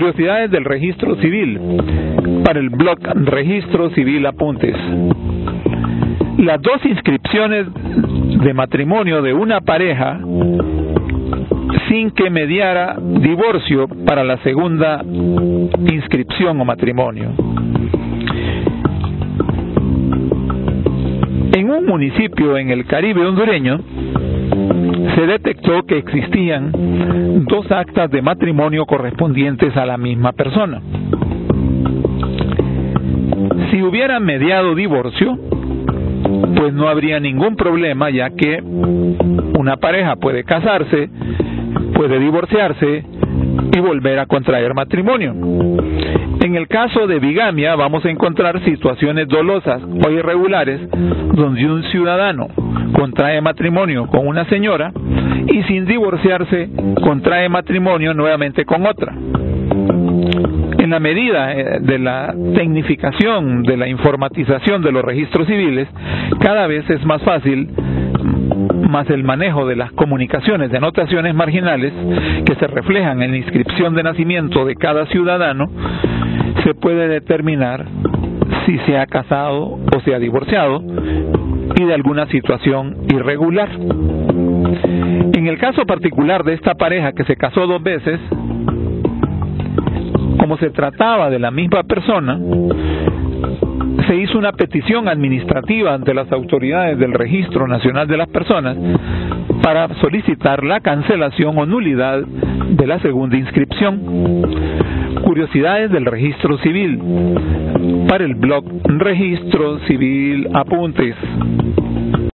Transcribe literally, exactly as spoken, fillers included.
Curiosidades del registro civil para el blog Registro Civil Apuntes. Las dos inscripciones de matrimonio de una pareja sin que mediara divorcio para la segunda inscripción o matrimonio. En un municipio en el Caribe hondureño se detectó que existían dos actas de matrimonio correspondientes a la misma persona. Si hubiera mediado divorcio, pues no habría ningún problema, ya que una pareja puede casarse, puede divorciarse y volver a contraer matrimonio. En el caso de bigamia vamos a encontrar situaciones dolosas o irregulares donde un ciudadano contrae matrimonio con una señora y sin divorciarse contrae matrimonio nuevamente con otra. En la medida de la tecnificación, de la informatización de los registros civiles, cada vez es más fácil, más el manejo de las comunicaciones de anotaciones marginales que se reflejan en la inscripción de nacimiento de cada ciudadano, se puede determinar si se ha casado o se ha divorciado y de alguna situación irregular. En el caso particular de esta pareja que se casó dos veces, como se trataba de la misma persona, se hizo una petición administrativa ante las autoridades del Registro Nacional de las Personas para solicitar la cancelación o nulidad de la segunda inscripción. Curiosidades del registro civil para el blog Registro Civil Apuntes.